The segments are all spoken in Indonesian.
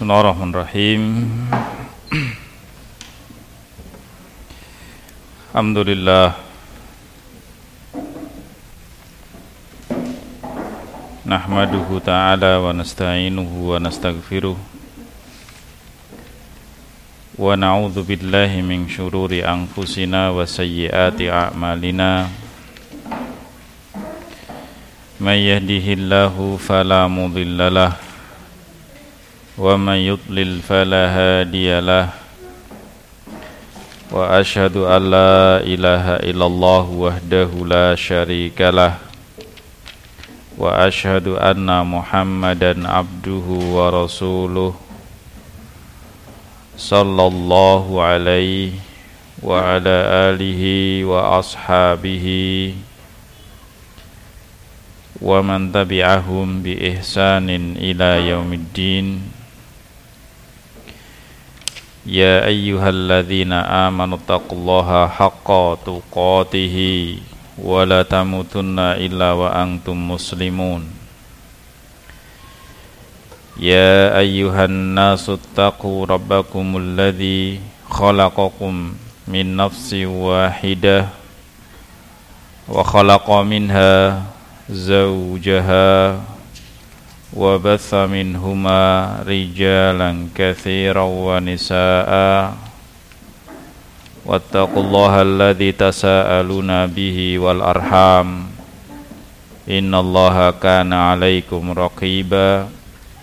Bismillahirrahmanirrahim. Alhamdulillah. Nahmaduhu ta'ala wa nasta'inuhu wa nastaghfiruh. Wa na'udzu billahi min syururi anfusina wa sayyiati a'malina. May yahdihillahu fala mudilla lahu wa man yudlil fala hadiya lahu. Wa asyhadu an la ilaha illallah wahdahu la syarika lah. Wa asyhadu anna Muhammadan abduhu wa rasuluh sallallahu alaihi wa ala alihi wa ashabihi wa man tabi'ahum bi ihsanin ila yaumiddin. Ya ayyuhalladzina amanu taqullaha haqqa tuqatih wa la tamutunna illa wa antum muslimun. Ya ayyuhan nasu taqu rabbakumul ladzi khalaqakum min nafsin wahidah wa khalaqa minha zawjaha wa batha minhuma rijalan katsiran wa nisaa'a wattaqullaha alladzi tasaaluna bihi wal arham innallaha kana 'alaikum raqiba.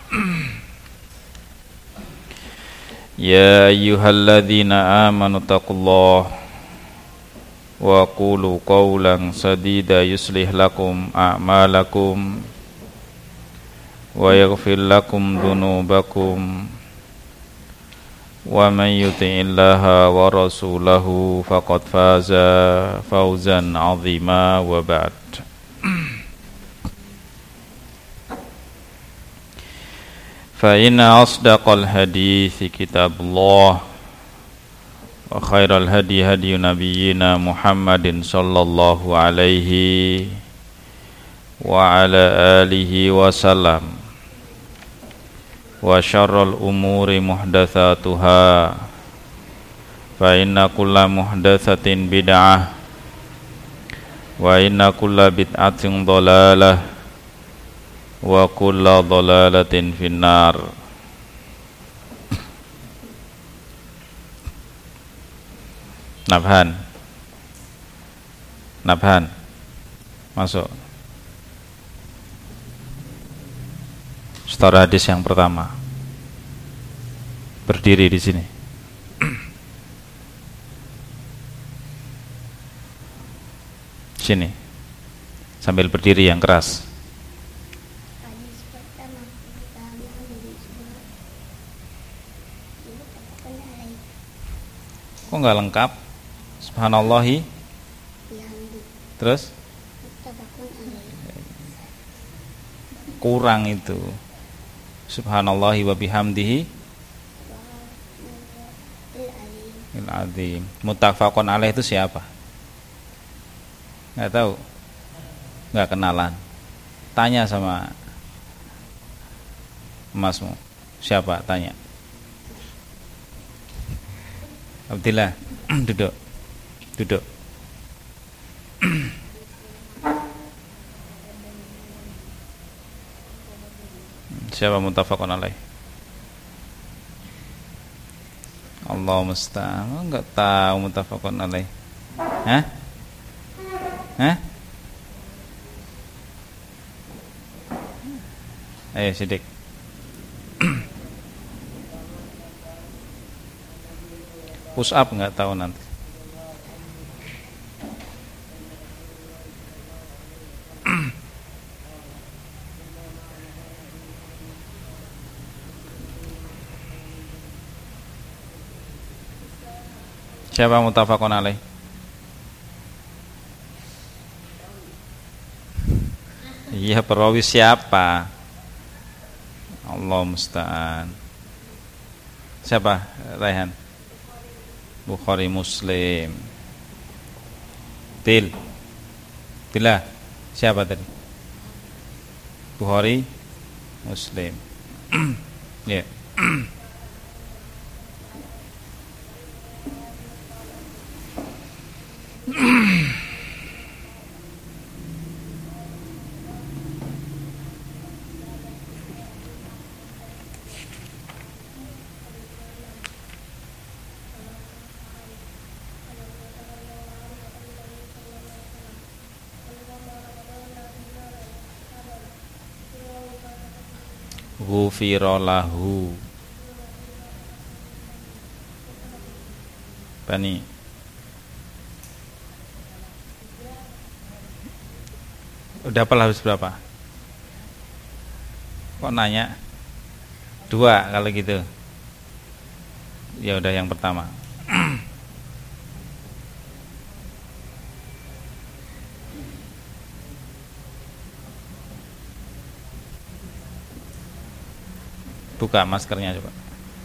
Ya ayyuhalladzina amanu taqullaha wa qulu qawlan sadida yuslih lakum a'malakum wa yaghfir lakum dhunubakum wa man yuti'illaha wa rasulahu faqad faza fawzan 'azima wa ba'd. Fa inna asdaqal hadithi kitabullah wa khairal hadi hadi nabiyyina Muhammadin sallallahu alaihi wa ala alihi wa sallam. Wa syarrul umuri muhdatsatuha fa inna kulla muhdatsatin bid'ah wa inna kulla bid'atin dhalalah wa kulla dhalalatin finnar. Nabhan masuk. Setar hadis yang pertama. Berdiri di sini. Sini. Sambil berdiri yang keras. Kok enggak lengkap? Subhanallahi. Terus? Kurang itu. Subhanallahi wa bihamdihi al-azim. Muttafaqun alaih itu siapa? Enggak tahu. Enggak kenalan. Tanya sama emasmu. Siapa? Tanya. Abdillah, duduk. Duduk. Siapa muttafaqun alaih? Allah musta'an. Enggak tahu muttafaqun alaih. Hah? Hah? Ayo Sidik. Push up enggak tahu nanti. Siapa muttafaqun alaih? Iya, perawi siapa? Allah musta'an. Siapa? Raihan. Bukhari Muslim. Bila siapa tadi? Bukhari Muslim. Ya. Ghufira lahu. Apa nih? Udah apa habis berapa? Kok nanya? 2 kalau gitu. Ya udah yang pertama. Buka maskernya coba.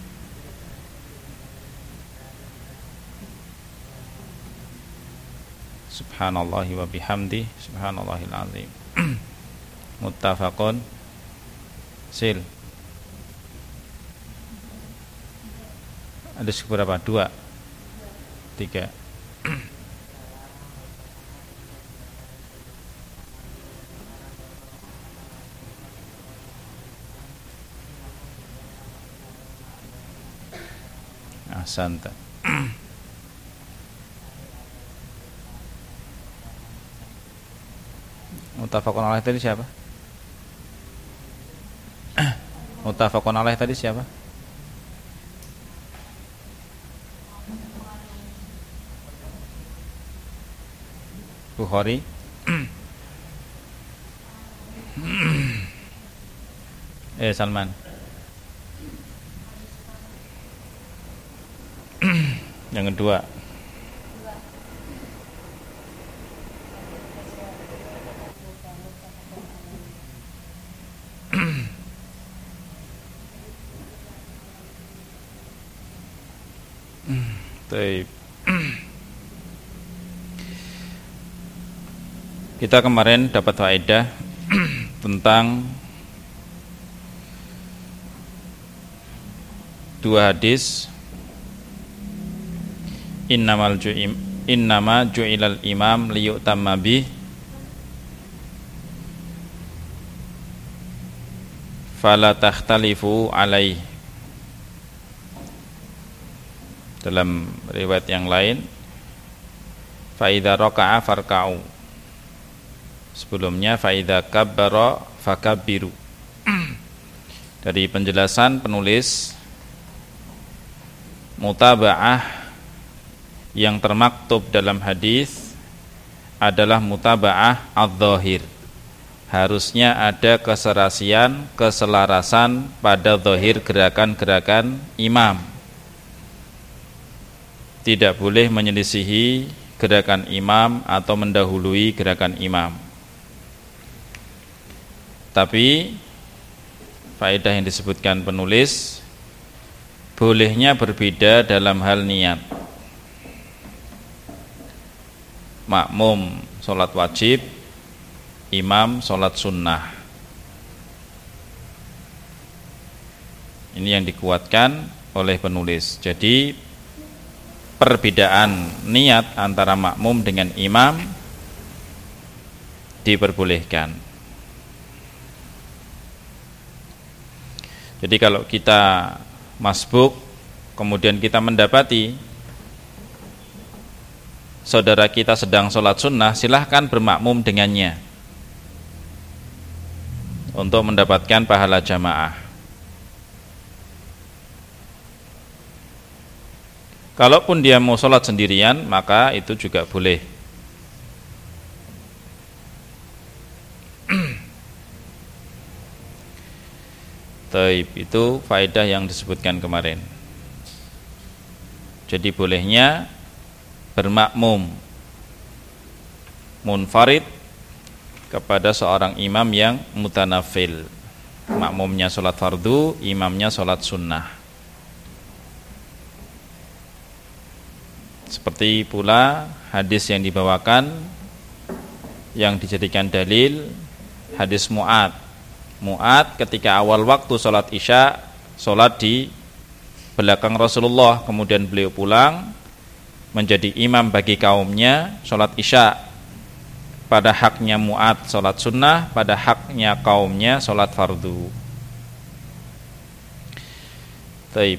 Subhanallahi wa bihamdi, subhanallahil azim. Muttafaqun. Sil. Ada berapa? 2 3. Ahsanta. Muttafaqun alaih tadi siapa? Muttafaqun alaih tadi siapa? Bukhari. Salman. Yang kedua. Baik. Kita kemarin dapat faedah tentang 2 hadis. Innama ju'ilal imam liyu'tamma bih fala takhtalifu alaih. Dalam riwayat yang lain, fa idza raka'a farka'u. Sebelumnya fa idza kabbara fakabbiru. Dari penjelasan penulis, mutaba'ah yang termaktub dalam hadis adalah mutaba'ah adz-dzahir. Harusnya ada keserasian, keselarasan pada zahir gerakan-gerakan imam. Tidak boleh menyelisihi gerakan imam atau mendahului gerakan imam. Tapi faedah yang disebutkan penulis, bolehnya berbeda dalam hal niat. Makmum sholat wajib, imam sholat sunnah. Ini yang dikuatkan oleh penulis. Jadi perbedaan niat antara makmum dengan imam diperbolehkan. Jadi kalau kita masbuk, kemudian kita mendapati saudara kita sedang sholat sunnah, silahkan bermakmum dengannya untuk mendapatkan pahala jamaah. Kalaupun dia mau sholat sendirian, maka itu juga boleh. Taib, itu faedah yang disebutkan kemarin. Jadi bolehnya bermakmum munfarid kepada seorang imam yang mutanafil. Makmumnya sholat fardu, imamnya sholat sunnah. Seperti pula hadis yang dibawakan yang dijadikan dalil, hadis Mu'ad. Mu'ad ketika awal waktu sholat isya sholat di belakang Rasulullah, kemudian beliau pulang menjadi imam bagi kaumnya sholat isya. Pada haknya Mu'adz sholat sunnah, pada haknya kaumnya sholat fardu. Taib.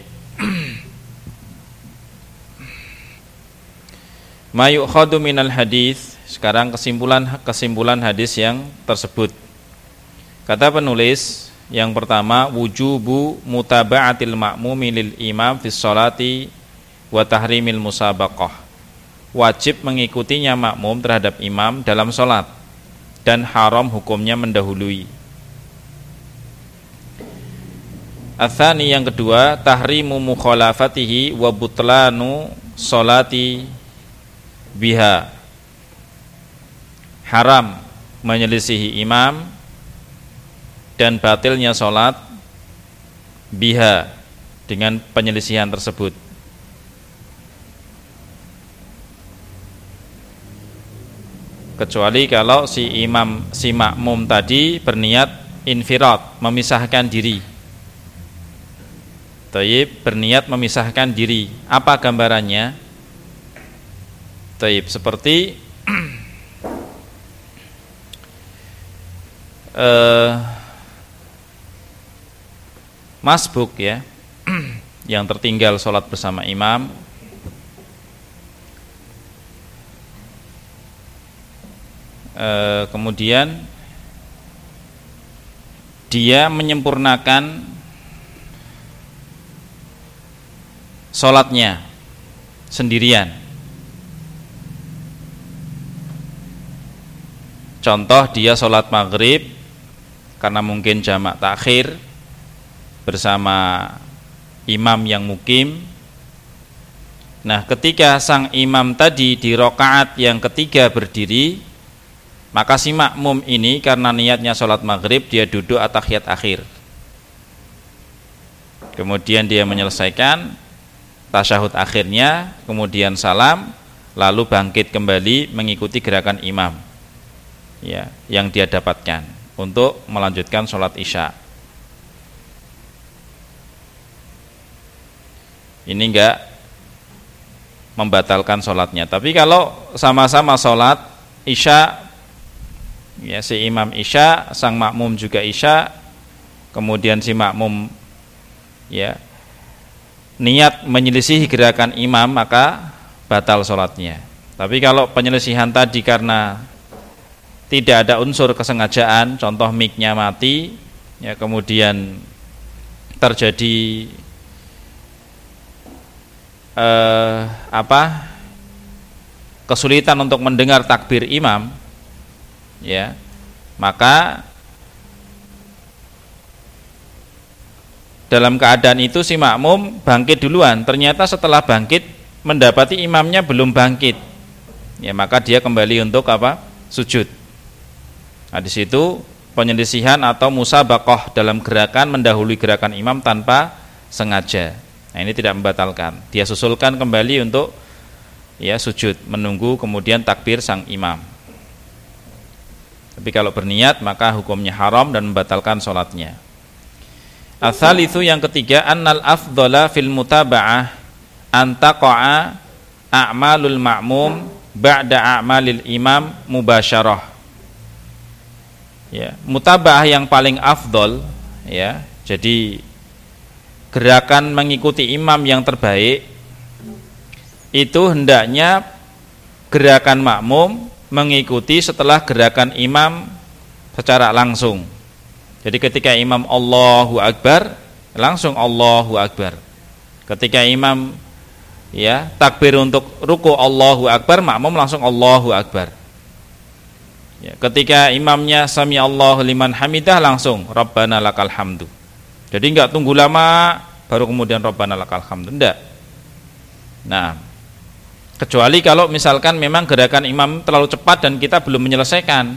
Ma yu'khadu minal hadis. Sekarang kesimpulan hadis yang tersebut. Kata penulis, yang pertama, wujubu mutaba'atil ma'mumi lil imam fis sholati wa tahrimil musabaqah. Wajib mengikutinya makmum terhadap imam dalam sholat, dan haram hukumnya mendahului. Atsani, yang kedua, tahrimu mukhalafatihi wa butlanu sholati biha. Haram menyelisihi imam dan batilnya sholat biha, dengan penyelisihan tersebut. Kecuali kalau si makmum tadi berniat infirad, memisahkan diri. Taib, berniat memisahkan diri. Apa gambarannya? Taib, seperti masbuk ya, yang tertinggal sholat bersama imam. Kemudian dia menyempurnakan sholatnya sendirian. Contoh, dia sholat maghrib karena mungkin jamak takhir bersama imam yang mukim. Nah, ketika sang imam tadi di rakaat yang ketiga berdiri, maka si makmum ini karena niatnya sholat maghrib, dia duduk at-tahiyat akhir. Kemudian dia menyelesaikan tasyahud akhirnya, kemudian salam, lalu bangkit kembali mengikuti gerakan imam ya, yang dia dapatkan untuk melanjutkan sholat isya. Ini enggak membatalkan sholatnya. Tapi kalau sama-sama sholat isya ya, si imam isya, sang makmum juga isya, kemudian si makmum ya niat menyelisihi gerakan imam, maka batal sholatnya. Tapi kalau penyelisihan tadi karena tidak ada unsur kesengajaan, contoh mic-nya mati ya, kemudian terjadi kesulitan untuk mendengar takbir imam ya, maka dalam keadaan itu si makmum bangkit duluan. Ternyata setelah bangkit mendapati imamnya belum bangkit ya, maka dia kembali untuk sujud. Nah, di situ penyelisihan atau musabaqah dalam gerakan mendahului gerakan imam tanpa sengaja. Nah, ini tidak membatalkan. Dia susulkan kembali untuk ya sujud, menunggu kemudian takbir sang imam. Tapi kalau berniat maka hukumnya haram dan membatalkan sholatnya. Ats-tsalitsu, yang ketiga, annal afdhala fil mutaba'ah an taqa'a a'malul ma'mum ba'da a'malil imam mubasyarah. Ya, mutaba'ah yang paling afdol ya. Jadi gerakan mengikuti imam yang terbaik itu hendaknya gerakan makmum mengikuti setelah gerakan imam secara langsung. Jadi ketika imam Allahu Akbar, langsung Allahu Akbar. Ketika imam ya takbir untuk ruku Allahu Akbar, makmum langsung Allahu Akbar. Ya, ketika imamnya sami Allahu liman hamidah, langsung Rabbana lakal hamdu. Jadi enggak tunggu lama baru kemudian Rabbana lakal hamdu, enggak. Nah, kecuali kalau misalkan memang gerakan imam terlalu cepat dan kita belum menyelesaikan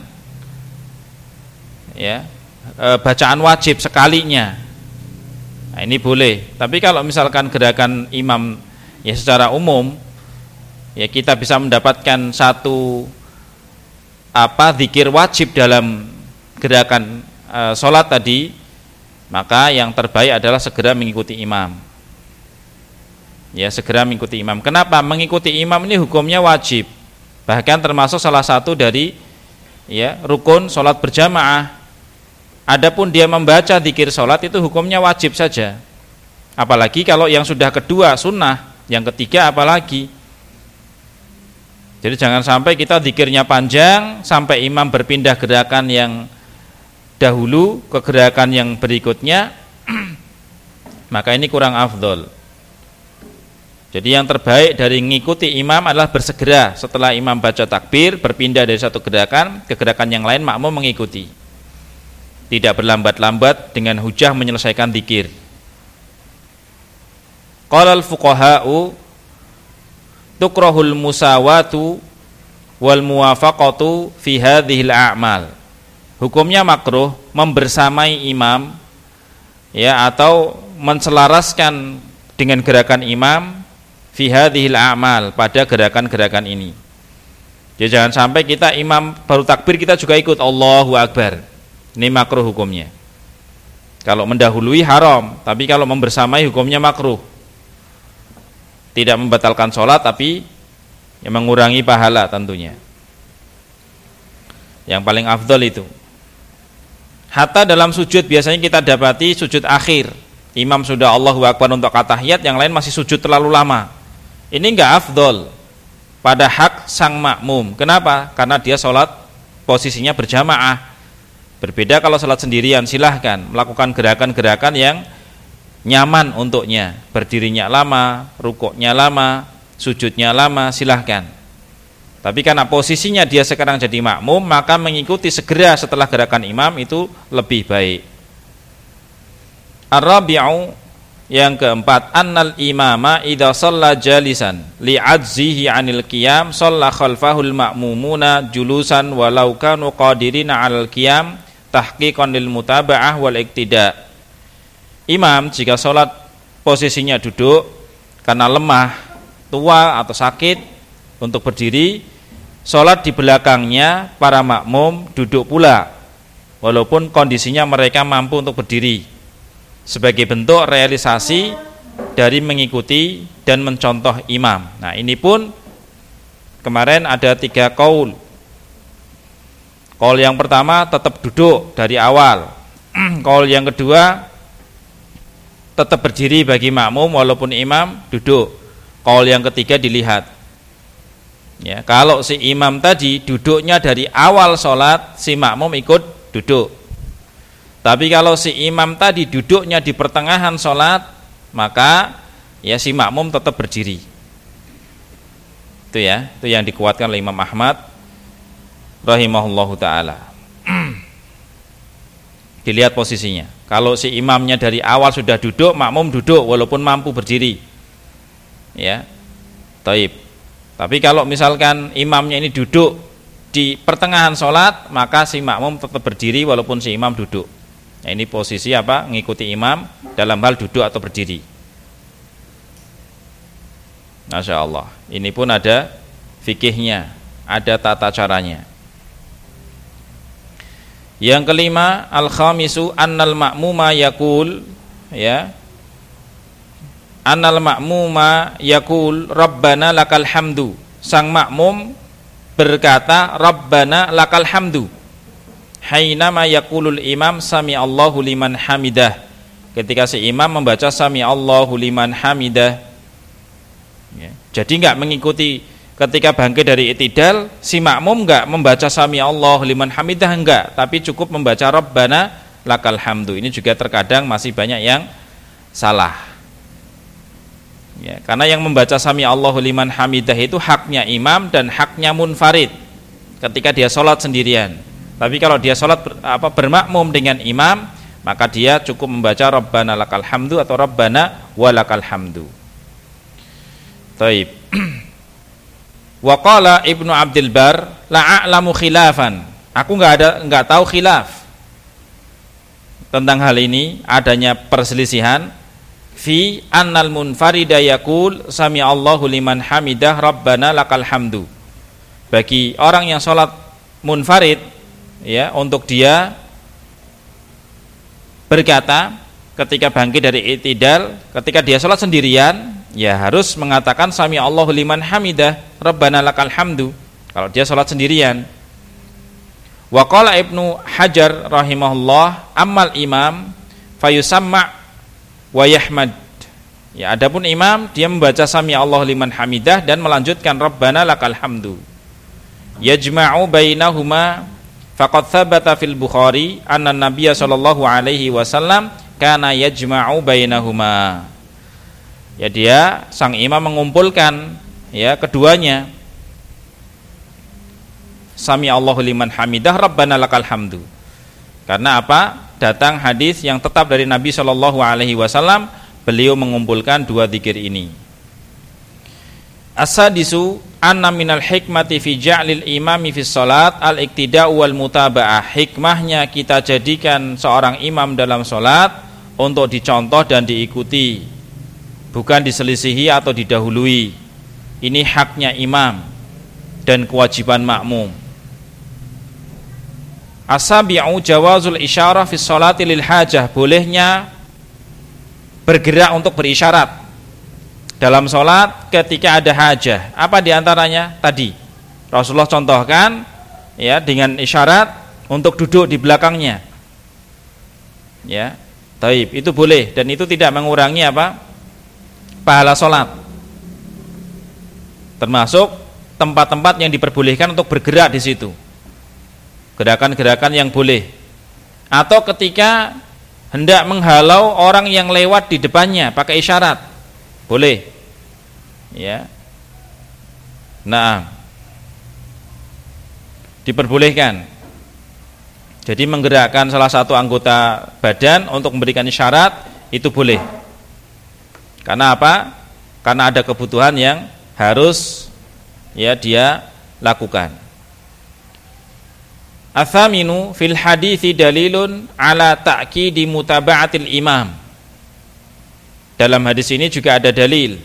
ya, bacaan wajib sekalinya, nah ini boleh. Tapi kalau misalkan gerakan imam ya secara umum ya, kita bisa mendapatkan satu zikir wajib dalam gerakan sholat tadi, maka yang terbaik adalah segera mengikuti imam. Ya, segera mengikuti imam. Kenapa? Mengikuti imam ini hukumnya wajib. Bahkan termasuk salah satu dari rukun sholat berjamaah. Adapun dia membaca dzikir sholat itu hukumnya wajib saja. Apalagi kalau yang sudah kedua sunnah, yang ketiga apalagi. Jadi jangan sampai kita dzikirnya panjang sampai imam berpindah gerakan yang dahulu ke gerakan yang berikutnya, maka ini kurang afdol. Jadi yang terbaik dari mengikuti imam adalah bersegera setelah imam baca takbir berpindah dari satu gerakan ke gerakan yang lain, makmum mengikuti. Tidak berlambat-lambat dengan hujah menyelesaikan dzikir. Qala al-fuqaha'u tukrahul musawatu wal muwafaqatu fi hadhil a'mal. Hukumnya makruh membersamai imam atau menselaraskan dengan gerakan imam fi hadhil a'mal, pada gerakan-gerakan ini. Jadi jangan sampai kita imam baru takbir kita juga ikut Allahu Akbar. Ini makruh hukumnya. Kalau mendahului haram, tapi kalau membersamai hukumnya makruh. Tidak membatalkan sholat, tapi mengurangi pahala tentunya. Yang paling afdol itu. Hatta dalam sujud biasanya kita dapati sujud akhir. Imam sudah Allahu Akbar untuk tahiyat, yang lain masih sujud terlalu lama. Ini enggak afdol pada hak sang makmum. Kenapa? Karena dia sholat posisinya berjamaah. Berbeda kalau sholat sendirian, silahkan melakukan gerakan-gerakan yang nyaman untuknya. Berdirinya lama, rukuknya lama, sujudnya lama, silahkan. Tapi karena posisinya dia sekarang jadi makmum, maka mengikuti segera setelah gerakan imam itu lebih baik. Ar-rabi'u, yang keempat, annal imama idza shalla jalisan li'ajzihi 'anil qiyam shalla khalfahul ma'mumuna julusan walau kanu qadirina 'alal qiyam tahqiqan lil mutaba'ah wal iktida. Imam jika sholat posisinya duduk karena lemah, tua atau sakit untuk berdiri, sholat di belakangnya para makmum duduk pula walaupun kondisinya mereka mampu untuk berdiri, sebagai bentuk realisasi dari mengikuti dan mencontoh imam. Nah, ini pun kemarin ada 3 qaul. Qaul yang pertama tetap duduk dari awal. Qaul yang kedua tetap berdiri bagi makmum walaupun imam duduk. Qaul yang ketiga dilihat. Ya, kalau si imam tadi duduknya dari awal sholat, si makmum ikut duduk. Tapi kalau si imam tadi duduknya di pertengahan sholat, maka si makmum tetap berdiri. Itu yang dikuatkan oleh Imam Ahmad rahimahullahu ta'ala. Dilihat posisinya. Kalau si imamnya dari awal sudah duduk, makmum duduk walaupun mampu berdiri. Ya. Taib. Tapi kalau misalkan imamnya ini duduk di pertengahan sholat, maka si makmum tetap berdiri walaupun si imam duduk. Nah, ini posisi mengikuti imam dalam hal duduk atau berdiri. Masya Allah. Ini pun ada fikihnya, ada tata caranya. Yang kelima, al-khamisu annal ma'muma yaqul annal ma'muma yaqul rabbana lakal hamdu. Sang makmum berkata rabbana lakal hamdu hainama yaqulul imam sami Allahu liman hamidah. Ketika si imam membaca sami Allahu liman hamidah. Jadi enggak mengikuti ketika bangkit dari i'tidal, si makmum enggak membaca sami Allahu liman hamidah, enggak, tapi cukup membaca rabbana lakal hamdu. Ini juga terkadang masih banyak yang salah. Karena yang membaca sami Allahu liman hamidah itu haknya imam dan haknya munfarid ketika dia sholat sendirian. Tapi kalau dia sholat bermakmum dengan imam, maka dia cukup membaca rabbana lakal hamdu atau rabbana walakal hamdu. Taib. Wa qala Ibnu Abdul Bar la a'lamu khilafan. Aku enggak tahu khilaf tentang hal ini, adanya perselisihan fi annal munfarida yaqul sami Allahu liman hamidah rabbana lakal hamdu. Bagi orang yang sholat munfarid, untuk dia berkata ketika bangkit dari i'tidal, ketika dia sholat sendirian, ya harus mengatakan sami Allahu liman hamidah, Rabbana lakal hamdu. Kalau dia sholat sendirian. Wa qala Ibnu Hajar rahimahullah, ammal imam fayusamma wa yahmad. Ya, adapun imam dia membaca sami Allahu liman hamidah dan melanjutkan Rabbana lakal hamdu. Yajma'u bainahuma faqad thabata fil Bukhari anna Nabiyya sallallahu alaihi wasallam kana yajma'u bainahuma. Ya, dia sang imam mengumpulkan ya keduanya. Sami Allahu liman hamidah, Rabbana lakal hamdu. Karena apa? Datang hadis yang tetap dari Nabi sallallahu alaihi wasallam, beliau mengumpulkan dua zikir ini. As-sadisu anna minal hikmati fi ja'lil imami fi salat al-iktida'u wal mutaba'ah. Hikmahnya kita jadikan seorang imam dalam salat untuk dicontoh dan diikuti, bukan diselisihi atau didahului. Ini haknya imam dan kewajiban makmum. As-sabi'u jawazul isyarah fi sholati lil hajah. Bolehnya bergerak untuk berisyarat dalam sholat ketika ada hajah. Apa diantaranya? Tadi Rasulullah contohkan ya dengan isyarat untuk duduk di belakangnya. Ya, taib, itu boleh dan itu tidak mengurangi apa? Pahala sholat. Termasuk tempat-tempat yang diperbolehkan untuk bergerak di situ. Gerakan-gerakan yang boleh. Atau ketika hendak menghalau orang yang lewat di depannya pakai isyarat, boleh. Ya. Nah, diperbolehkan. Jadi menggerakkan salah satu anggota badan untuk memberikan isyarat itu boleh. Karena apa? Karena ada kebutuhan yang harus ya dia lakukan. Athaminu fil hadithi dalilun ala ta'kidi mutaba'atil imam. Dalam hadis ini juga ada dalil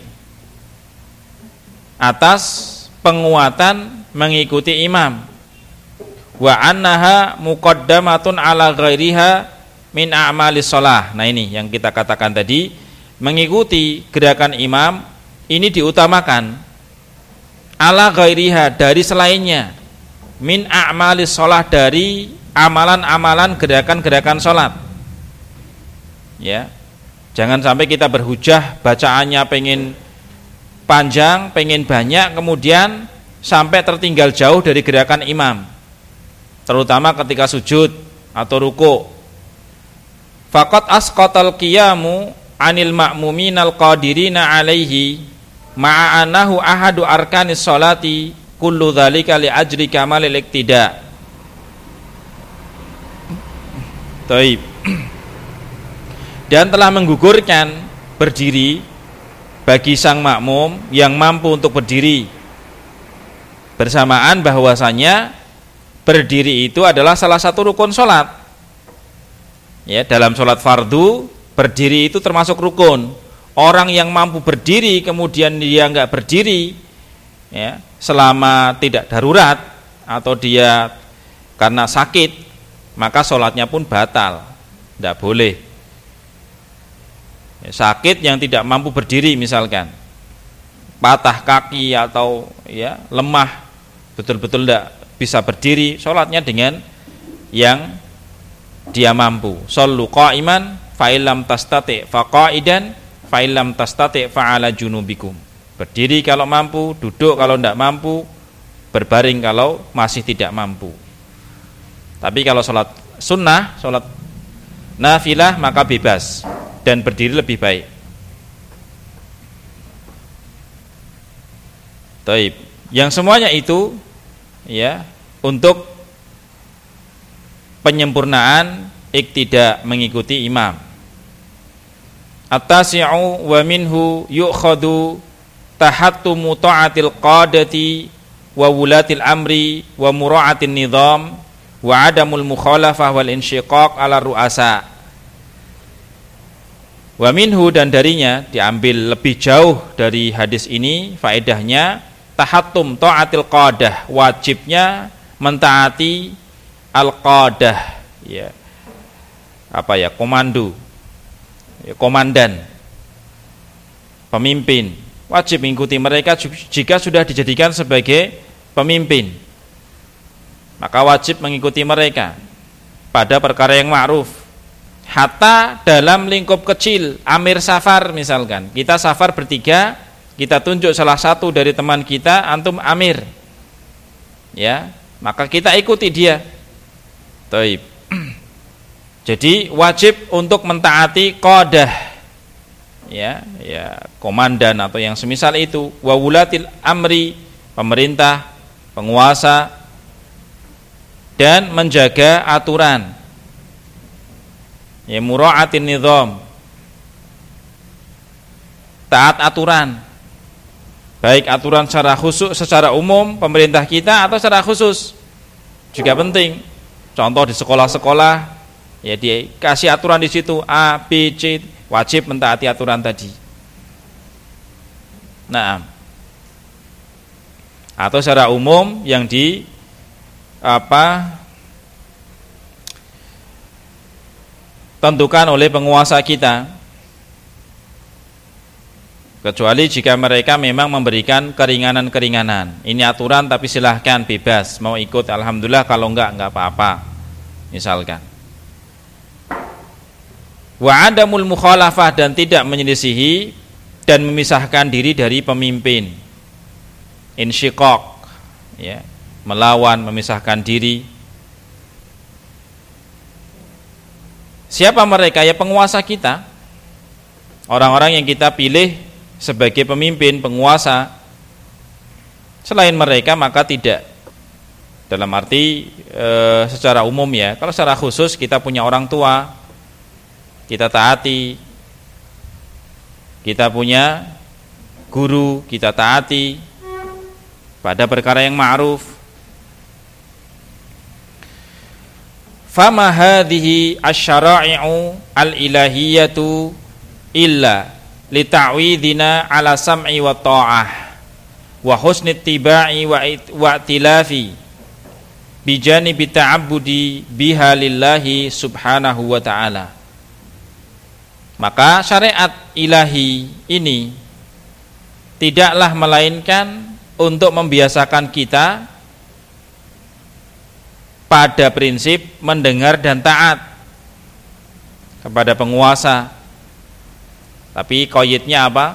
atas penguatan mengikuti imam. Wa annaha muqaddamatun ala ghairiha min a'malis shalah. Nah, ini yang kita katakan tadi, mengikuti gerakan imam ini diutamakan ala ghairiha, dari selainnya, min a'malis shalah, dari amalan-amalan gerakan-gerakan salat. Ya. Jangan sampai kita berhujah bacaannya pengen panjang, pengen banyak, kemudian sampai tertinggal jauh dari gerakan imam, terutama ketika sujud atau ruku. Faqat asqatal qiyamu anil ma'muminal qadirina alaihi ma'anahu ahadu arkanis sholati kullu dzalika li ajri kamalil iktida. Taib. Dan telah menggugurkan berdiri bagi sang makmum yang mampu untuk berdiri, bersamaan bahwasanya berdiri itu adalah salah satu rukun sholat. Ya, dalam sholat fardu berdiri itu termasuk rukun. Orang yang mampu berdiri kemudian dia enggak berdiri, ya, selama tidak darurat atau dia karena sakit, maka sholatnya pun batal, tidak boleh. Ya, sakit yang tidak mampu berdiri misalkan, patah kaki atau ya lemah, betul-betul tidak bisa berdiri, sholatnya dengan yang dia mampu. Shollu qa'iman fa illam tastati' fa qa'idan fa illam tastati' fa 'ala junubikum. Berdiri kalau mampu, duduk kalau tidak mampu, berbaring kalau masih tidak mampu. Tapi kalau sholat sunnah, sholat nafilah, maka bebas dan berdiri lebih baik. Taib. Yang semuanya itu ya untuk penyempurnaan iktida, mengikuti imam. At-tasi'u wa minhu yu'khadu tahattumu ta'atil qadati wa wulatil amri wa mura'atin nizam wa adamul mukhalafah wal insyiqaq ala ru'asa. Wa minhu, dan darinya diambil lebih jauh dari hadis ini faedahnya, tahattum ta'atil qadah, wajibnya mentaati al-qadah, ya, apa ya, komando, komandan, pemimpin, wajib mengikuti mereka jika sudah dijadikan sebagai pemimpin. Maka wajib mengikuti mereka pada perkara yang ma'ruf. Hatta dalam lingkup kecil, amir safar misalkan, kita safar bertiga, kita tunjuk salah satu dari teman kita, antum amir, ya, maka kita ikuti dia. Taib. Jadi wajib untuk mentaati qadah, ya, komandan atau yang semisal itu, wa wulatil amri, pemerintah, penguasa, dan menjaga aturan, ya, mura'atin nizam, taat aturan, baik aturan secara khusus, secara umum pemerintah kita, atau secara khusus juga penting. Contoh di sekolah-sekolah, ya dikasih aturan di situ A, B, C, wajib mentaati aturan tadi. Nah, atau secara umum yang tentukan oleh penguasa kita, kecuali jika mereka memang memberikan keringanan-keringanan. Ini aturan tapi silahkan bebas, mau ikut alhamdulillah, kalau enggak apa-apa misalkan. Wa adamul mukhalafah, dan tidak menyelisihi dan memisahkan diri dari pemimpin. Insyiqaq, ya, melawan, memisahkan diri. Siapa mereka? Ya penguasa kita, orang-orang yang kita pilih sebagai pemimpin, penguasa. Selain mereka maka tidak. Dalam arti secara umum, ya. Kalau secara khusus kita punya orang tua, kita taati. Kita punya guru, kita taati pada perkara yang ma'ruf. Fama hadhihi asy-syara'i'u al-ilahiyyatu illa lita'widina ala sam'i wa ta'ah wa husni ittiba'i wa i'tilafi bijanibi ta'abbudi biha lillahi subhanahu wa ta'ala. Maka syariat ilahi ini tidaklah melainkan untuk membiasakan kita pada prinsip mendengar dan taat kepada penguasa. Tapi qaidnya apa?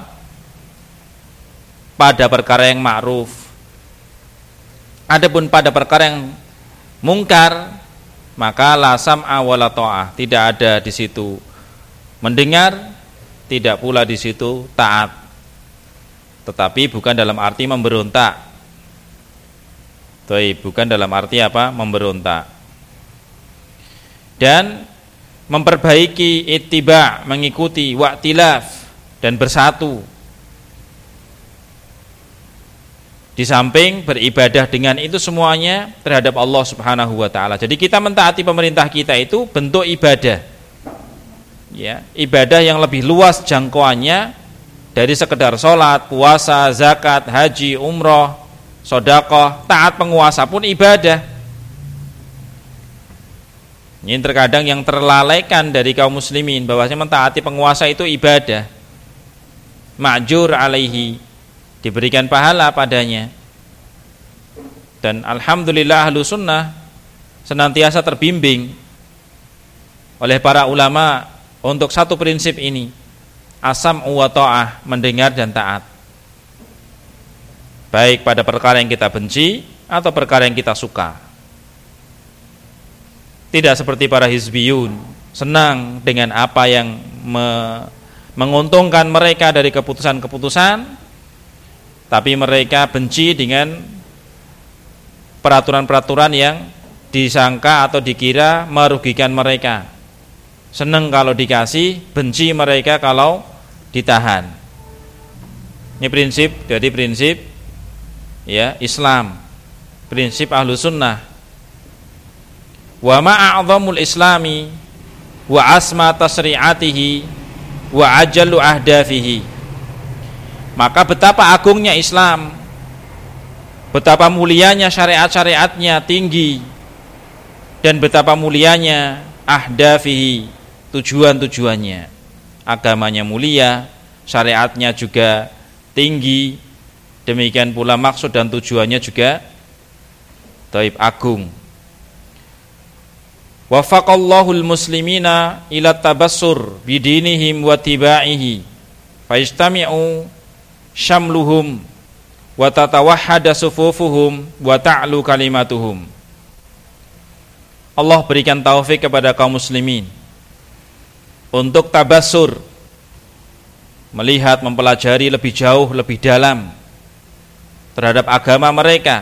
Pada perkara yang ma'ruf. Adapun pada perkara yang mungkar, maka la sam'a wala ta'ah, tidak ada di situ mendengar, tidak pula di situ taat. Tetapi bukan dalam arti memberontak. Bukan dalam arti apa? Memberontak. Dan memperbaiki ittiba, mengikuti, wa'tilaf, dan bersatu. Di samping beribadah dengan itu semuanya terhadap Allah Subhanahu wa taala. Jadi kita mentaati pemerintah kita itu bentuk ibadah. Ya, ibadah yang lebih luas jangkauannya dari sekedar sholat, puasa, zakat, haji, umroh, sedekah. Taat penguasa pun ibadah. Ini terkadang yang terlalaikan dari kaum muslimin, bahwasanya mentaati penguasa itu ibadah, ma'jur alaihi, diberikan pahala padanya. Dan alhamdulillah ahlu sunnah senantiasa terbimbing oleh para ulama untuk satu prinsip ini, as-sam'u wa ta'ah, mendengar dan taat, baik pada perkara yang kita benci atau perkara yang kita suka. Tidak seperti para hizbiyun, senang dengan apa yang menguntungkan mereka dari keputusan-keputusan, tapi mereka benci dengan peraturan-peraturan yang disangka atau dikira merugikan mereka. Senang kalau dikasih, benci mereka kalau ditahan. Ini prinsip dari prinsip, ya, Islam, prinsip ahlu sunnah. Wa ma'a'zamul islami wa asma tasri'atihi wa ajallu ahdafihi. Maka betapa agungnya Islam, betapa mulianya syariat-syariatnya tinggi, dan betapa mulianya ahdafihi, tujuan-tujuannya. agamanya mulia, syariatnya juga tinggi, demikian pula maksud dan tujuannya juga agung. Wafaqallahul muslimina ila tabassur bidinihim wa tibaihi fayajtami'u syamluhum wa tatawahhada sufufuhum wa ta'lu kalimatuhum. Allah berikan taufik kepada kaum muslimin untuk tabassur, melihat, mempelajari lebih jauh, lebih dalam terhadap agama mereka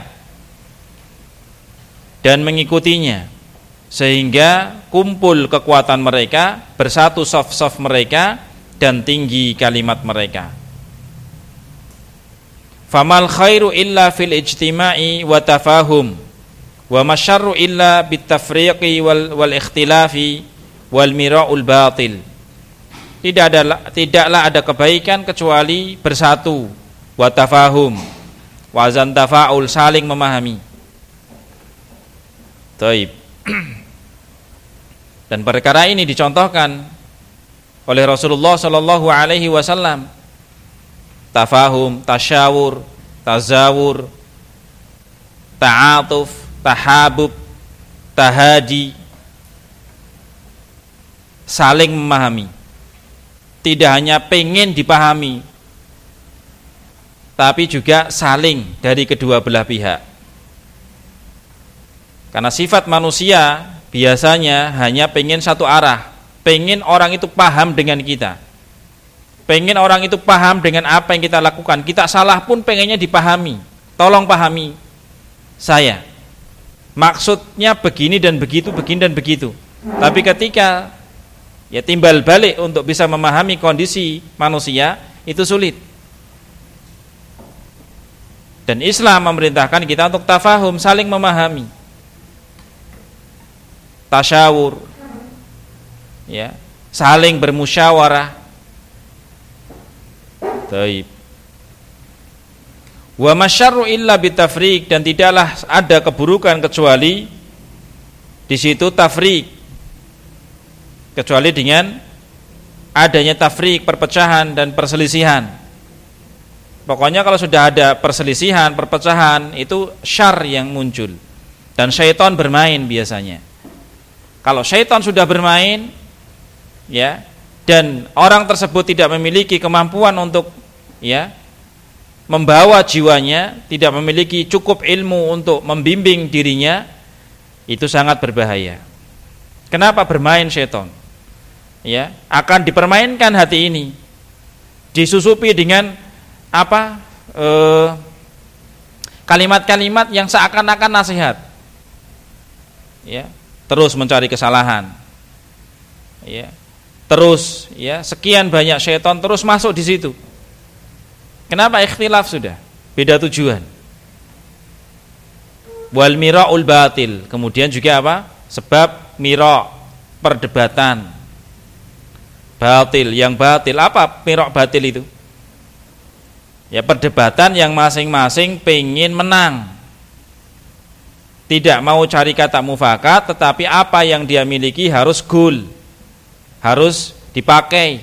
dan mengikutinya, sehingga kumpul kekuatan mereka, bersatu saf-saf mereka, dan tinggi kalimat mereka. Famal khairu illa fil ijtima'i wa tafahum wa masyarru illa bitafriqi wal ikhtilafi wal mira'ul batil. Tidaklah ada kebaikan kecuali bersatu, wa tafahum, wazan tafaul, saling memahami. Taib. Dan perkara ini dicontohkan oleh Rasulullah sallallahu alaihi wasallam. Tafahum, tasyawur, tazawur, ta'atuf, tahabub, tahadi, saling memahami. Tidak hanya pengen dipahami, tapi juga saling dari kedua belah pihak. Karena sifat manusia biasanya hanya pengen satu arah, pengen orang itu paham dengan kita, pengen orang itu paham dengan apa yang kita lakukan. Kita salah pun pengennya dipahami, tolong pahami saya, maksudnya begini dan begitu, begini dan begitu. Tapi ketika timbal balik untuk bisa memahami kondisi manusia, itu sulit. Dan Islam memerintahkan kita untuk tafahum, saling memahami, tasyawur, saling bermusyawarah. Taib. Wa masyarru illa bitafriq, dan tidaklah ada keburukan kecuali di situ tafriq, kecuali dengan adanya tafriq, perpecahan dan perselisihan. Pokoknya kalau sudah ada perselisihan, perpecahan, itu syar yang muncul, dan syaitan bermain biasanya. Kalau syaitan sudah bermain, dan orang tersebut tidak memiliki kemampuan untuk membawa jiwanya, tidak memiliki cukup ilmu untuk membimbing dirinya, itu sangat berbahaya. Kenapa bermain syaitan? Akan dipermainkan hati ini, disusupi dengan kalimat-kalimat yang seakan-akan nasihat, terus mencari kesalahan, terus sekian banyak syaitan terus masuk di situ. Kenapa? Ikhtilaf, sudah beda tujuan. Wal mira'ul batil, kemudian juga sebab mira', perdebatan batil, yang batil. Apa mira' batil itu? Perdebatan yang masing-masing pengen menang, tidak mau cari kata mufakat, tetapi apa yang dia miliki harus goal, harus dipakai.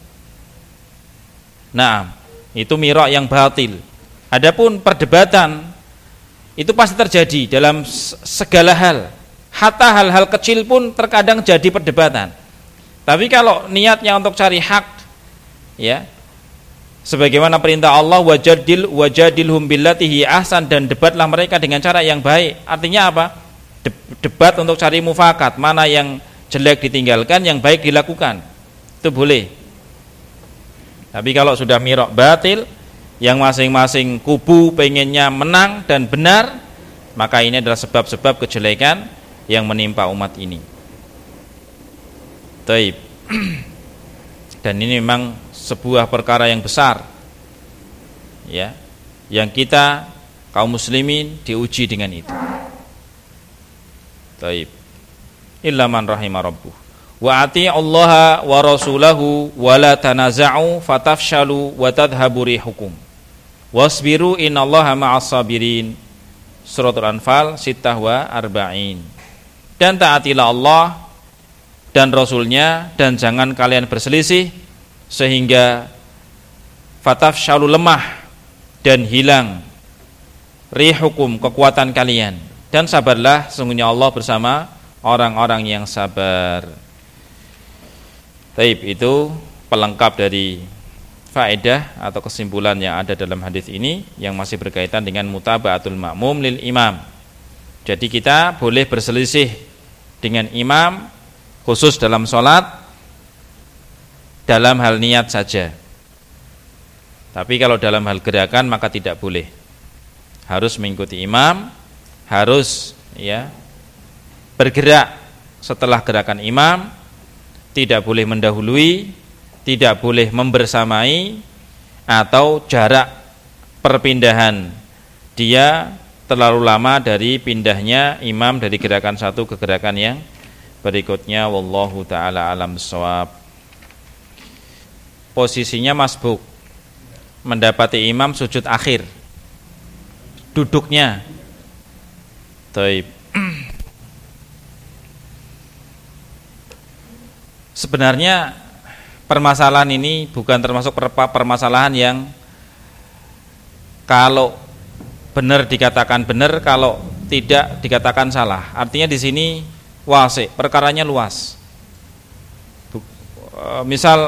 Nah, itu mira' yang batil. Adapun perdebatan itu pasti terjadi dalam segala hal, hatta hal-hal kecil pun terkadang jadi perdebatan. Tapi kalau niatnya untuk cari hak, sebagaimana perintah Allah, wajadilhum billati hi ahsan, dan debatlah mereka dengan cara yang baik. Artinya apa? Debat untuk cari mufakat, mana yang jelek ditinggalkan, yang baik dilakukan. Itu boleh. Tapi kalau sudah mira' batil, yang masing-masing kubu pengennya menang dan benar, maka ini adalah sebab-sebab kejelekan yang menimpa umat ini. Taib. Dan ini memang sebuah perkara yang besar, yang kita kaum muslimin diuji dengan itu. Taib. Illa man rahima rabbuh. Wa ati'ullaha wa rasulahu wa la tanaza'u fatafshalu wa tadhhabu rihukum wasbiru innallaha ma'as sabirin. Suratul Anfal 46. Dan taatilah Allah dan Rasulnya, dan jangan kalian berselisih, sehingga fatafshalu lemah dan hilang rihukum kekuatan kalian, dan sabarlah, sesungguhnya Allah bersama orang-orang yang sabar. Taib, itu pelengkap dari faedah atau kesimpulan yang ada dalam hadis ini yang masih berkaitan dengan mutaba'atul ma'mum lil imam. Jadi kita boleh berselisih dengan imam khusus dalam sholat dalam hal niat saja. Tapi kalau dalam hal gerakan maka tidak boleh. Harus mengikuti imam, harus bergerak setelah gerakan imam, tidak boleh mendahului, tidak boleh membersamai, atau jarak perpindahan dia terlalu lama dari pindahnya imam dari gerakan satu ke gerakan yang berikutnya. Wallahu ta'ala alam shawab. Posisinya masbuk, mendapati imam sujud akhir, duduknya taib. Sebenarnya permasalahan ini bukan termasuk permasalahan yang kalau benar dikatakan benar, kalau tidak dikatakan salah. Artinya di sini wasi, perkaranya luas. Misal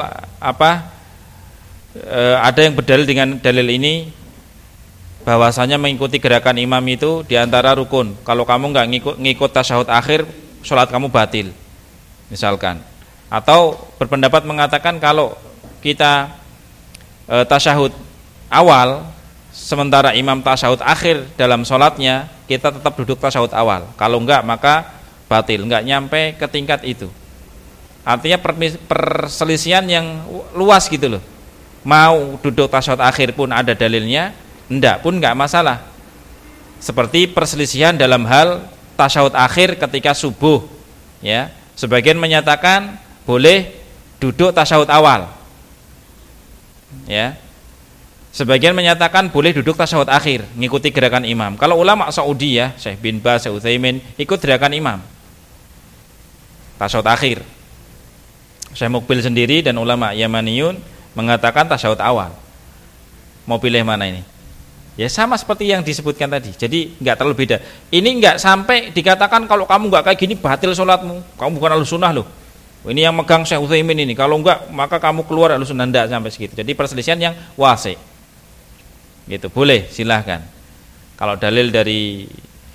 ada yang berdalil dengan dalil ini bahwasanya mengikuti gerakan imam itu diantara rukun. Kalau kamu nggak ngikut tasyahud akhir, sholat kamu batil, misalkan. Atau berpendapat mengatakan kalau kita tasyahud awal sementara imam tasyahud akhir dalam sholatnya, kita tetap duduk tasyahud awal. Kalau enggak maka batil, enggak nyampe ke tingkat itu. Artinya perselisihan yang luas gitu loh. Mau duduk tasyahud akhir pun ada dalilnya, enggak pun enggak masalah. Seperti perselisihan dalam hal tasyahud akhir ketika subuh, ya. Sebagian menyatakan boleh duduk tasyahud awal, ya. Sebagian menyatakan boleh duduk tasyahud akhir, ngikuti gerakan imam. Kalau ulama Saudi ya, Syekh bin Baz, Syekh Utsaimin, ikut gerakan imam tasyahud akhir. Syekh Mukbil sendiri dan ulama Yamaniyun mengatakan tasyahud awal. Mau pilih mana ini? Ya sama seperti yang disebutkan tadi. Jadi enggak terlalu beda. Ini enggak sampai dikatakan kalau kamu enggak kayak gini batil sholatmu, kamu bukan ahlus sunnah loh. Ini yang megang Syekh Utsaimin ini. Kalau enggak maka kamu keluar ahlus sunnah, enggak sampai segitu. Jadi perselisihan yang wasi. Gitu, boleh, silahkan. Kalau dalil dari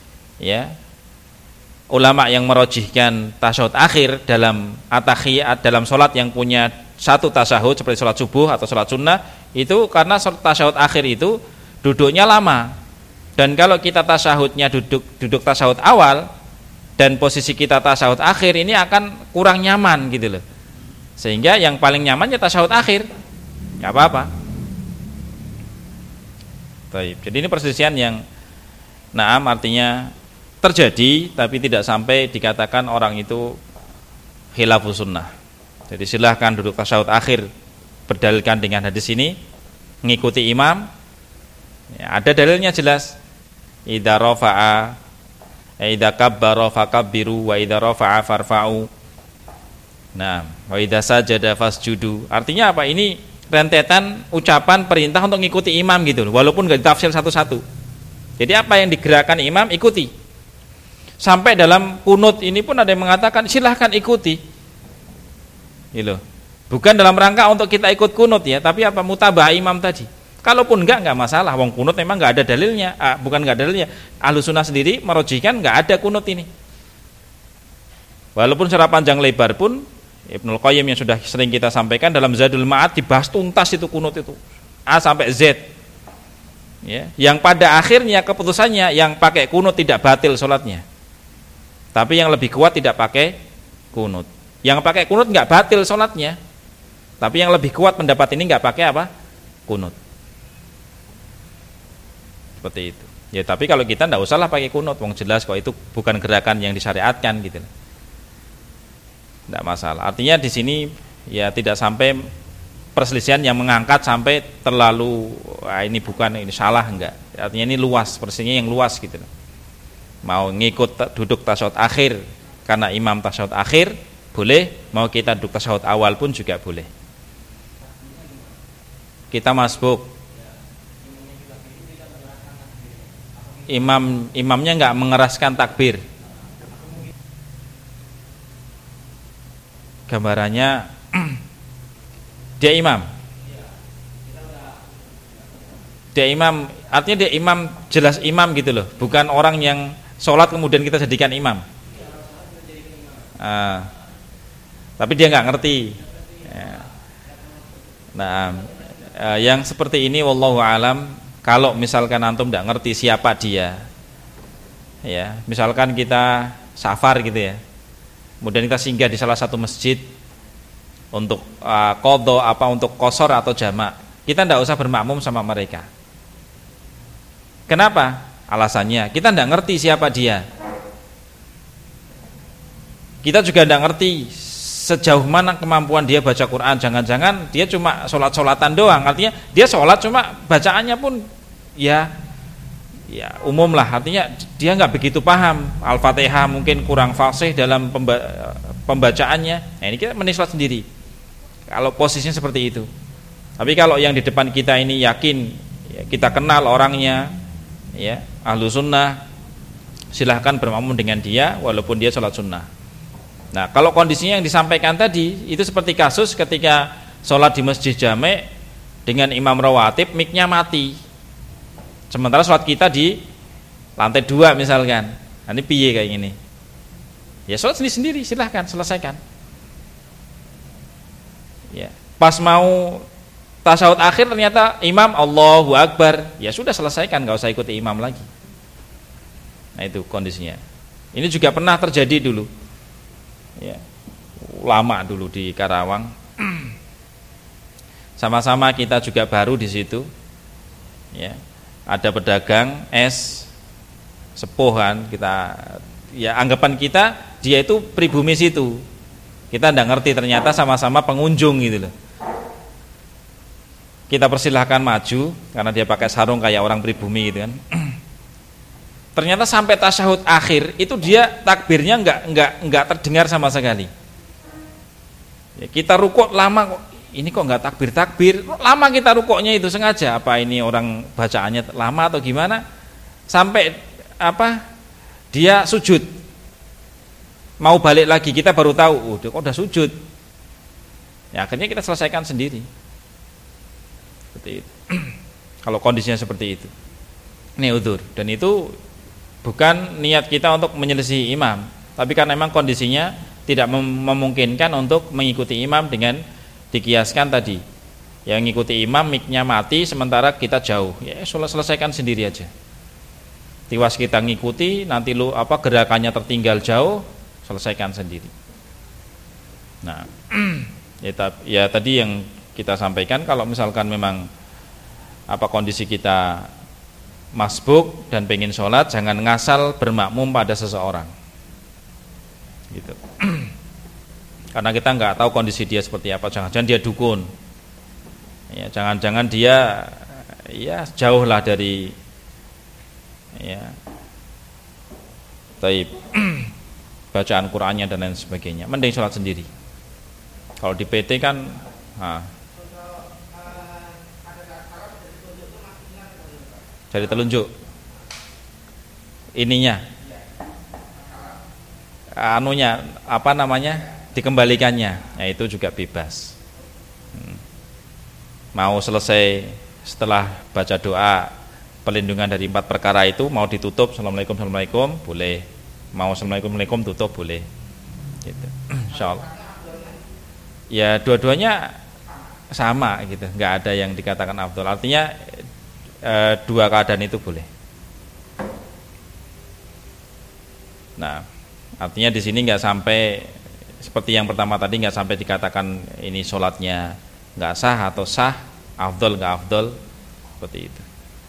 ulama yang merojihkan tasyahud akhir dalam at-tahiyat, dalam sholat yang punya satu tasyahud seperti sholat subuh atau sholat sunnah, itu karena tasyahud akhir itu duduknya lama. Dan kalau kita tasyahudnya duduk tasyahud awal dan posisi kita tasyahud akhir, ini akan kurang nyaman gitu loh. Sehingga yang paling nyaman ya tasyahud akhir. Enggak apa-apa. Baik. Jadi ini perselisihan yang naam artinya terjadi tapi tidak sampai dikatakan orang itu khilafus sunnah. Jadi silahkan duduk tasyahud akhir berdalilkan dengan hadis ini, mengikuti imam. Ya, ada dalilnya jelas. Idza rafa'a idza kabbara fakabbiru wa idza rafa'a farfa'u. Nah, wa idza sajada fasjudu. Artinya apa? Ini rentetan ucapan perintah untuk mengikuti imam gitu, walaupun enggak ditafsir satu-satu. Jadi apa yang digerakkan imam ikuti. Sampai dalam kunut ini pun ada yang mengatakan silahkan ikuti. Gitu. Bukan dalam rangka untuk kita ikut kunut ya, tapi apa mutabah imam tadi. Kalaupun enggak masalah, wong kunut memang enggak ada dalilnya. Bukan enggak ada dalilnya. Ahlus sunnah sendiri merojihkan enggak ada kunut ini. Walaupun secara panjang lebar pun Ibnul Qayyim yang sudah sering kita sampaikan dalam Zadul Ma'ad dibahas tuntas itu kunut itu A sampai Z. Ya, yang pada akhirnya keputusannya yang pakai kunut tidak batil sholatnya. Tapi yang lebih kuat tidak pakai kunut. Yang pakai kunut enggak batil sholatnya. Tapi yang lebih kuat pendapat ini enggak pakai apa? Kunut. Seperti itu. Ya tapi kalau kita enggak usahlah pakai kunut, wong jelas kok itu bukan gerakan yang disyariatkan gitu. Tidak masalah. Artinya di sini ya tidak sampai perselisihan yang mengangkat sampai terlalu ini bukan, ini salah, enggak. Artinya ini luas, perselisihannya yang luas gitu. Mau ngikut duduk tasyahud akhir karena imam tasyahud akhir boleh, mau kita duduk tasyahud awal pun juga boleh. kita masbuk, imamnya nggak mengeraskan takbir, gambarannya dia imam artinya dia imam, jelas imam gitu loh, bukan orang yang sholat kemudian kita jadikan imam. Tapi dia nggak ngerti. Nah, yang seperti ini wallahu alam, kalau misalkan antum nggak ngerti siapa dia, ya misalkan kita safar gitu ya, kemudian kita singgah di salah satu masjid untuk qadha untuk qashar atau jamak, kita nggak usah bermakmum sama mereka. Kenapa? Alasannya kita nggak ngerti siapa dia, kita juga nggak ngerti sejauh mana kemampuan dia baca Quran. Jangan-jangan dia cuma sholat-sholatan doang, artinya dia sholat cuma bacaannya pun ya umum lah, artinya dia nggak begitu paham Al-Fatihah, mungkin kurang fasih dalam pembacaannya. Nah, ini kita menilai sendiri kalau posisinya seperti itu. Tapi kalau yang di depan kita ini yakin, ya, kita kenal orangnya, ya ahlu sunnah, silahkan bermakmum dengan dia walaupun dia sholat sunnah. Nah, kalau kondisinya yang disampaikan tadi itu seperti kasus ketika sholat di masjid jame' dengan imam rawatib, mic-nya mati, sementara sholat kita di lantai 2 misalkan. Nah, ini piye kayak gini? Ya sholat sendiri-sendiri, silahkan selesaikan. Ya, pas mau tasyahud akhir ternyata imam Allahu Akbar, ya sudah selesaikan, nggak usah ikuti imam lagi. Nah, itu kondisinya. Ini juga pernah terjadi dulu. Ya, lama dulu di Karawang. Sama-sama kita juga baru di situ. Ya, ada pedagang es sepuhan, kita ya anggapan kita dia itu pribumi situ. Kita tidak ngerti ternyata sama-sama pengunjung gitu loh. Kita persilahkan maju karena dia pakai sarung kayak orang pribumi gitu kan. Ternyata sampai tasyahud akhir itu dia takbirnya enggak terdengar sama sekali. Ya, kita rukuk lama kok, ini kok enggak takbir. Lama kita rukuknya itu sengaja, apa ini orang bacaannya lama atau gimana? Sampai dia sujud. Mau balik lagi kita baru tahu, kok udah sujud. Ya, akhirnya kita selesaikan sendiri. Seperti itu. Kalau kondisinya seperti itu. Ini udzur, dan itu bukan niat kita untuk menyelisihi imam, tapi karena memang kondisinya tidak memungkinkan untuk mengikuti imam dengan dikiaskan tadi. Yang ngikuti imam mic-nya mati sementara kita jauh. Ya selesaikan sendiri aja. Tiwas kita ngikuti, nanti gerakannya tertinggal jauh, selesaikan sendiri. Nah, ya tadi yang kita sampaikan, kalau misalkan memang kondisi kita masbuk dan pengen sholat, jangan ngasal bermakmum pada seseorang gitu. Karena kita nggak tahu kondisi dia seperti apa. Jangan-jangan dia dukun, ya jangan-jangan dia ya jauh lah dari ya taib bacaan Qur'annya dan lain sebagainya. Mending sholat sendiri. Kalau di PT kan dari telunjuk ininya dikembalikannya, ya itu juga bebas. Mau selesai setelah baca doa pelindungan dari 4 perkara itu, mau ditutup assalamualaikum boleh, mau assalamualaikum tutup boleh gitu. Insyaallah ya dua-duanya sama gitu, nggak ada yang dikatakan afdol, artinya dua keadaan itu boleh. Nah, artinya di sini nggak sampai seperti yang pertama tadi, nggak sampai dikatakan ini sholatnya nggak sah atau sah, afdol nggak afdol, seperti itu.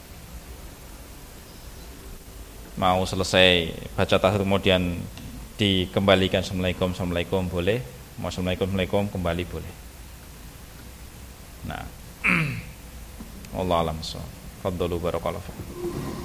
Mau selesai baca tasyahud kemudian dikembalikan assalamualaikum boleh, mau assalamualaikum kembali boleh. Nah, wallahu a'lam. Fadlu barakallahu fikum.